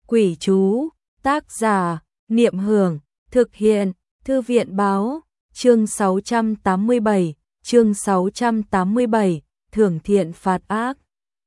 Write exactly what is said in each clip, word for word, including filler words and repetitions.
Quỷ chú, tác giả, Niệm Hưởng, thực hiện, Thư viện Báo, chương sáu trăm tám mươi bảy, chương sáu trăm tám mươi bảy, thưởng thiện phạt ác.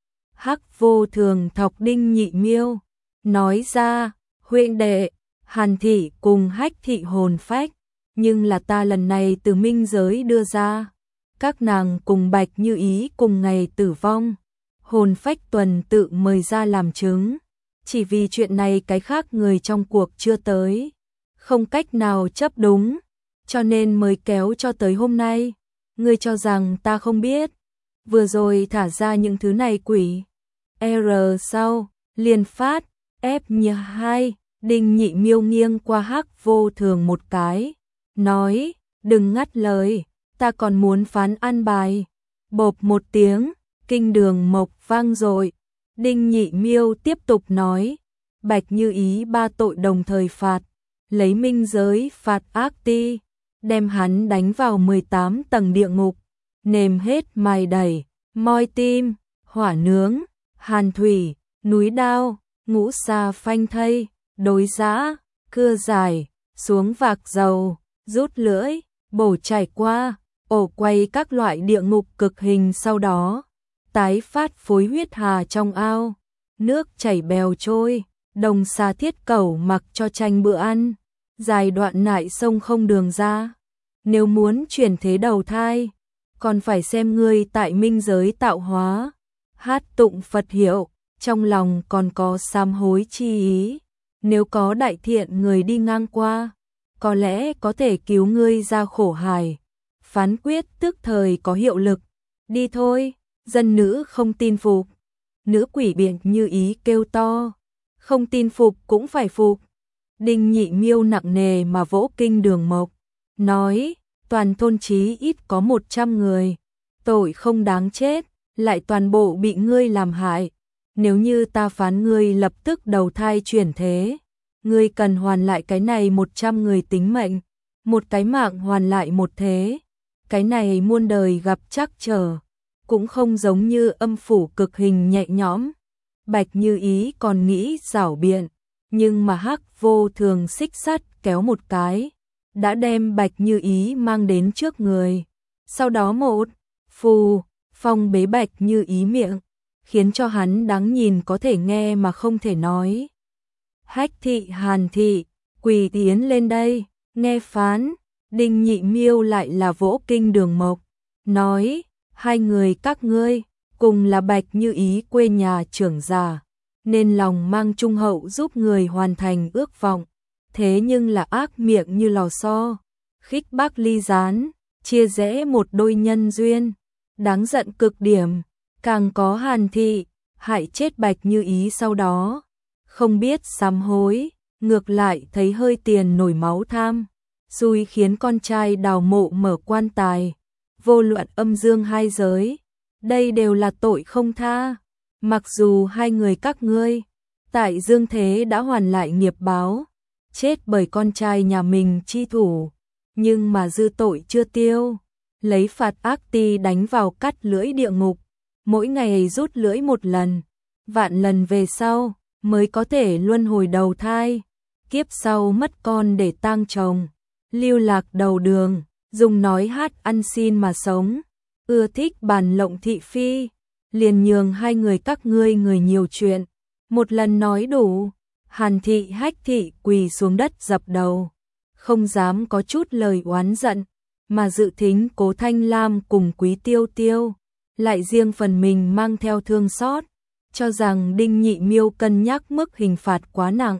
Hắc Vô Thường thọc Đinh Nhị Miêu, nói ra, huynh đệ, Hàn thị cùng Hách thị hồn phách, nhưng là ta lần này từ minh giới đưa ra. Các nàng cùng Bạch Như Ý cùng ngày tử vong, hồn phách tuần tự mời ra làm chứng. Chỉ vì chuyện này cái khác người trong cuộc chưa tới, không cách nào chấp đúng, cho nên mới kéo cho tới hôm nay. Ngươi cho rằng ta không biết, vừa rồi thả ra những thứ này quỷ. R sau, liền phát, F như hai, Đinh Nhị Miêu nghiêng qua Hắc Vô Thường một cái, nói, đừng ngắt lời, ta còn muốn phán an bài. Bộp một tiếng, kinh đường mộc vang dội. Đinh Nhị Miêu tiếp tục nói, Bạch Như Ý ba tội đồng thời phạt, lấy minh giới phạt ác ti, đem hắn đánh vào mười tám tầng địa ngục, nềm hết mài đẩy, moi tim, hỏa nướng, hàn thủy, núi đao, ngũ sa phanh thây, đối giã, cưa dài, xuống vạc dầu, rút lưỡi, bổ trải qua, ổ quay các loại địa ngục cực hình, sau đó tái phát phối huyết hà trong ao, nước chảy bèo trôi, đồng xà thiết cẩu mặc cho tranh bữa ăn, dài đoạn nại sông không đường ra. Nếu muốn chuyển thế đầu thai, còn phải xem ngươi tại minh giới tạo hóa, hát tụng Phật hiệu, trong lòng còn có sám hối chi ý. Nếu có đại thiện người đi ngang qua, có lẽ có thể cứu ngươi ra khổ hải. Phán quyết tức thời có hiệu lực. Đi thôi. Dân nữ không tin phục. Nữ quỷ Bạch Như Ý kêu to, không tin phục cũng phải phục. Đinh Nhị Miêu nặng nề mà vỗ kinh đường mộc, nói, toàn thôn chí ít có một trăm người, tội không đáng chết, lại toàn bộ bị ngươi làm hại. Nếu như ta phán ngươi lập tức đầu thai chuyển thế, ngươi cần hoàn lại cái này một trăm người tính mệnh, một cái mạng hoàn lại một thế. Cái này muôn đời gặp trắc trở, cũng không giống như âm phủ cực hình nhẹ nhõm. Bạch Như Ý còn nghĩ giảo biện, nhưng mà Hắc Vô Thường xích sắt kéo một cái, đã đem Bạch Như Ý mang đến trước người. Sau đó một phù phong bế Bạch Như Ý miệng, khiến cho hắn đáng nhìn có thể nghe mà không thể nói. Hách thị, Hàn thị, quỳ tiến lên đây, nghe phán. Đinh Nhị Miêu lại là vỗ kinh đường mộc, nói, hai người các ngươi cùng là Bạch Như Ý quê nhà trưởng giả, nên lòng mang trung hậu giúp người hoàn thành ước vọng. Thế nhưng là ác miệng như lò xo, khích bác ly gián, chia rẽ một đôi nhân duyên, đáng giận cực điểm. Càng có Hàn thị hại chết Bạch Như Ý, sau đó không biết sám hối, ngược lại thấy hơi tiền nổi máu tham, xui khiến con trai đào mộ mở quan tài. Vô luận âm dương hai giới, đây đều là tội không tha. Mặc dù hai người các ngươi tại dương thế đã hoàn lại nghiệp báo, chết bởi con trai nhà mình chi thủ, nhưng mà dư tội chưa tiêu, lấy phạt ác ti đánh vào cắt lưỡi địa ngục, mỗi ngày rút lưỡi một lần, vạn lần về sau mới có thể luân hồi đầu thai, kiếp sau mất con để tang chồng, lưu lạc đầu đường, dùng nói hát ăn xin mà sống, ưa thích bàn lộng thị phi, liền nhường hai người các ngươi người nhiều chuyện, một lần nói đủ. Hàn thị, Hách thị quỳ xuống đất dập đầu, không dám có chút lời oán giận, mà dự thính Cố Thanh Lam cùng Quý Tiêu Tiêu, lại riêng phần mình mang theo thương xót, cho rằng Đinh Nhị Miêu cân nhắc mức hình phạt quá nặng.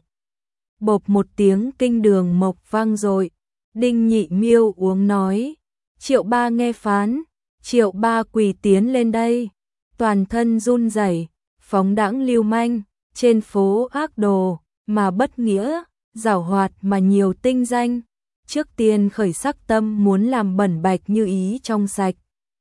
Bộp một tiếng kinh đường mộc vang dội. Đinh Nhị Miêu uống nói, Triệu Ba nghe phán. Triệu Ba quỳ tiến lên đây, toàn thân run rẩy, phóng đãng lưu manh, trên phố ác đồ mà bất nghĩa, giảo hoạt mà nhiều tinh danh. Trước tiên khởi sắc tâm muốn làm bẩn Bạch Như Ý trong sạch,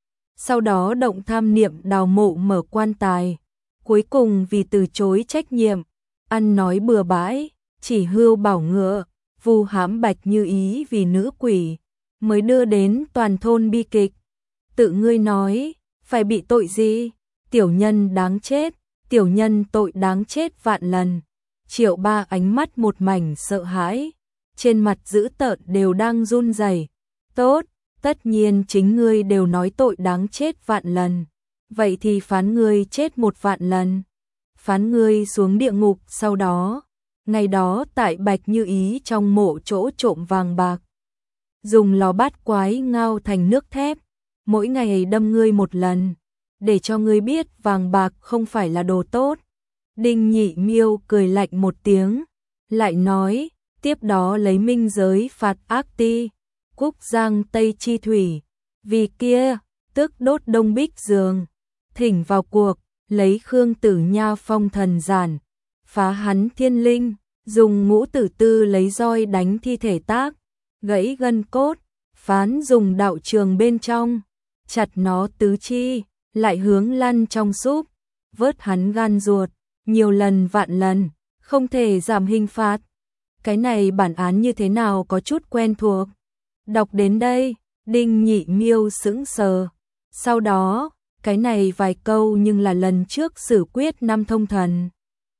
sau đó động tham niệm đào mộ mở quan tài, cuối cùng vì từ chối trách nhiệm, ăn nói bừa bãi, chỉ hưu bảo ngựa, vu hãm Bạch Như Ý vì nữ quỷ, mới đưa đến toàn thôn bi kịch. Tự ngươi nói, phải bị tội gì? Tiểu nhân đáng chết, tiểu nhân tội đáng chết vạn lần. Triệu Ba ánh mắt một mảnh sợ hãi, trên mặt dữ tợn đều đang run rẩy. Tốt, tất nhiên chính ngươi đều nói tội đáng chết vạn lần. Vậy thì phán ngươi chết một vạn lần. Phán ngươi xuống địa ngục sau đó. Ngày đó tại Bạch Như Ý trong mộ chỗ trộm vàng bạc. Dùng lò bát quái ngao thành nước thép. Mỗi ngày đâm ngươi một lần. Để cho ngươi biết vàng bạc không phải là đồ tốt. Đinh Nhị Miêu cười lạnh một tiếng. Lại nói, tiếp đó lấy minh giới phạt ác ti. Cúc Giang Tây Chi Thủy. Vì kia, tức đốt Đông Bích Giường. Thỉnh vào cuộc, lấy Khương Tử Nha phong thần giản. Phá hắn thiên linh. Dùng ngũ tử tư lấy roi đánh thi thể tác. Gãy gân cốt. Phán dùng đạo trường bên trong. Chặt nó tứ chi. Lại hướng lăn trong súp. Vớt hắn gan ruột. Nhiều lần vạn lần. Không thể giảm hình phạt. Cái này bản án như thế nào có chút quen thuộc. Đọc đến đây, Đinh Nhị Miêu sững sờ. Sau đó, cái này vài câu nhưng là lần trước xử quyết năm thông thần.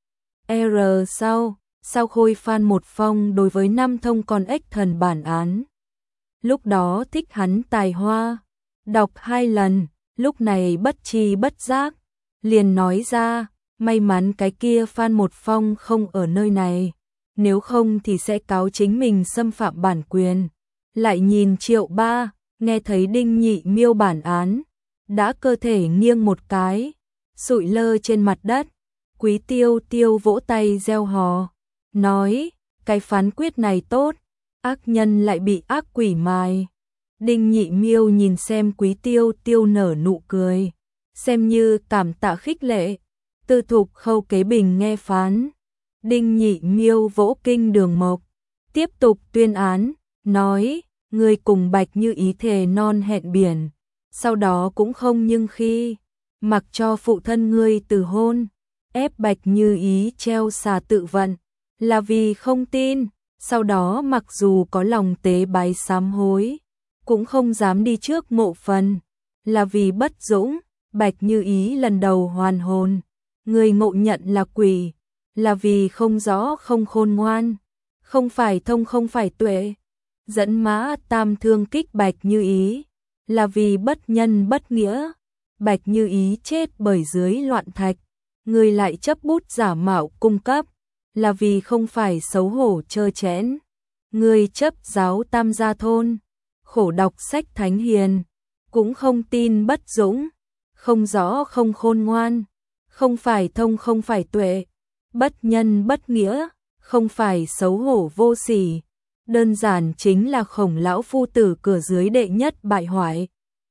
R sau, sau Khôi Phan một phong đối với năm thông con ếch thần bản án. Lúc đó thích hắn tài hoa. Đọc hai lần, lúc này bất tri bất giác. Liền nói ra, may mắn cái kia Phan một phong không ở nơi này. Nếu không thì sẽ cáo chính mình xâm phạm bản quyền. Lại nhìn Triệu Ba, nghe thấy Đinh Nhị Miêu bản án, đã cơ thể nghiêng một cái, sụi lơ trên mặt đất. Quý Tiêu Tiêu vỗ tay reo hò, nói, cái phán quyết này tốt, ác nhân lại bị ác quỷ mài. Đinh Nhị Miêu nhìn xem Quý Tiêu Tiêu nở nụ cười, xem như cảm tạ khích lệ. Tư Thục Khâu Kế Bình nghe phán. Đinh Nhị Miêu vỗ kinh Đường Mộc, tiếp tục tuyên án, nói, ngươi cùng Bạch Như Ý thề non hẹn biển, sau đó cũng không nhưng khi, mặc cho phụ thân ngươi từ hôn, ép Bạch Như Ý treo xà tự vận, là vì không tin, sau đó mặc dù có lòng tế bái sám hối, cũng không dám đi trước mộ phần, là vì bất dũng. Bạch Như Ý lần đầu hoàn hồn, ngươi ngộ nhận là quỷ, là vì không rõ không khôn ngoan, không phải thông không phải tuệ. Dẫn Mã Tam thương kích Bạch Như Ý, là vì bất nhân bất nghĩa. Bạch Như Ý chết bởi dưới loạn thạch, người lại chấp bút giả mạo cung cấp, là vì không phải xấu hổ trơ trẽn. Người chấp giáo Tam Gia Thôn, khổ đọc sách thánh hiền, cũng không tin bất dũng, không rõ không khôn ngoan, không phải thông không phải tuệ, bất nhân bất nghĩa, không phải xấu hổ vô sỉ. Đơn giản chính là Khổng lão phu tử cửa dưới đệ nhất bại hoại.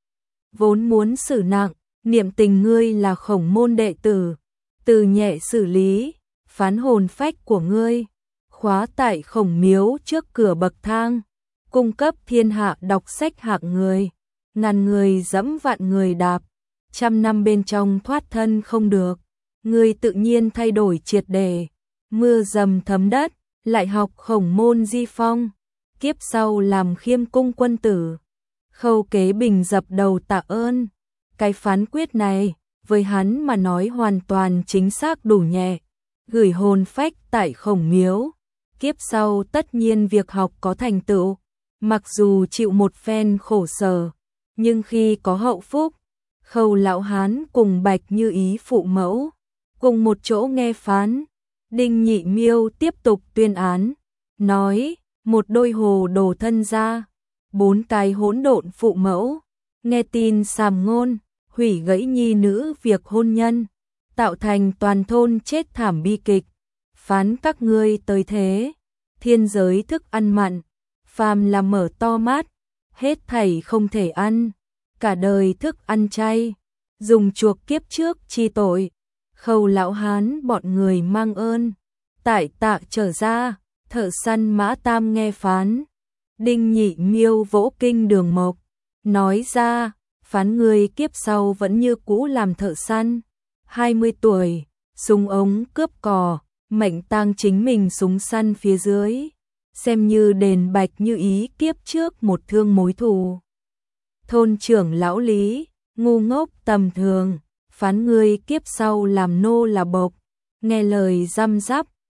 Vốn muốn xử nặng, niệm tình ngươi là Khổng môn đệ tử, từ nhẹ xử lý, phán hồn phách của ngươi, khóa tại Khổng miếu trước cửa bậc thang, cung cấp thiên hạ đọc sách hạng người, ngàn người dẫm vạn người đạp, trăm năm bên trong thoát thân không được, ngươi tự nhiên thay đổi triệt để, mưa dầm thấm đất. Lại học Khổng môn di phong, kiếp sau làm Khiêm cung quân tử. Khâu Kế Bình dập đầu tạ ơn. Cái phán quyết này, với hắn mà nói hoàn toàn chính xác đủ nhẹ. Gửi hồn phách tại Khổng miếu, kiếp sau tất nhiên việc học có thành tựu. Mặc dù chịu một phen khổ sở, nhưng khi có hậu phúc, Khâu lão hán cùng Bạch Như Ý phụ mẫu, cùng một chỗ nghe phán. Đinh Nhị Miêu tiếp tục tuyên án, nói, một đôi hồ đồ thân gia, bốn cái hỗn độn phụ mẫu, nghe tin sàm ngôn, hủy gãy nhi nữ việc hôn nhân, tạo thành toàn thôn chết thảm bi kịch, phán các ngươi tới thế, thiên giới thức ăn mặn, phàm là mở to mắt, hết thảy không thể ăn, cả đời thức ăn chay, dùng chuộc kiếp trước chi tội. Khâu lão hán bọn người mang ơn, tại tạ trở ra, thợ săn Mã Tam nghe phán. Đinh Nhị Miêu vỗ kinh Đường Mộc, nói ra, phán người kiếp sau vẫn như cũ làm thợ săn, hai mươi tuổi, súng ống cướp cò, mệnh tang chính mình súng săn phía dưới, xem như đền Bạch Như Ý kiếp trước một thương mối thù. Thôn trưởng lão Lý, ngu ngốc tầm thường, phán ngươi kiếp sau làm nô là bộc, nghe lời răm rắp,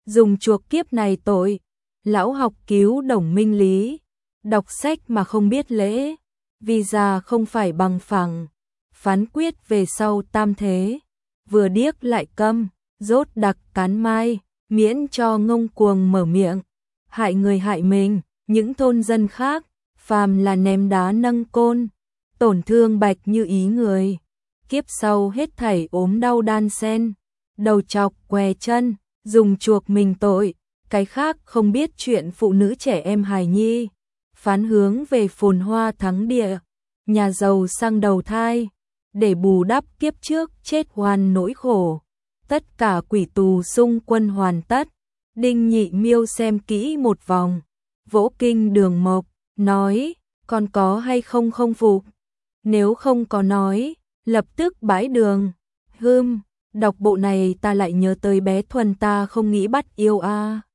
dùng chuộc kiếp này tội. Lão học cứu đồng minh lý, đọc sách mà không biết lễ, vì già không phải bằng phẳng, phán quyết về sau tam thế, vừa điếc lại câm, rốt đặc cán mai, miễn cho ngông cuồng mở miệng, hại người hại mình, những thôn dân khác, phàm là ném đá nâng côn, tổn thương bạch như ý người, kiếp sau hết thảy ốm đau đan sen, đầu chọc què chân, dùng chuộc mình tội, cái khác không biết chuyện phụ nữ trẻ em hài nhi, phán hướng về phồn hoa thắng địa, nhà giàu sang đầu thai, để bù đắp kiếp trước chết oan nỗi khổ. Tất cả quỷ tù xung quân hoàn tất, Đinh Nhị Miêu xem kỹ một vòng, vỗ kinh Đường Mộc, nói, còn có hay không không phục? Nếu không có nói, lập tức bãi đường. Hưm, đọc bộ này ta lại nhớ tới bé Thuần ta không nghĩ bắt yêu a. À.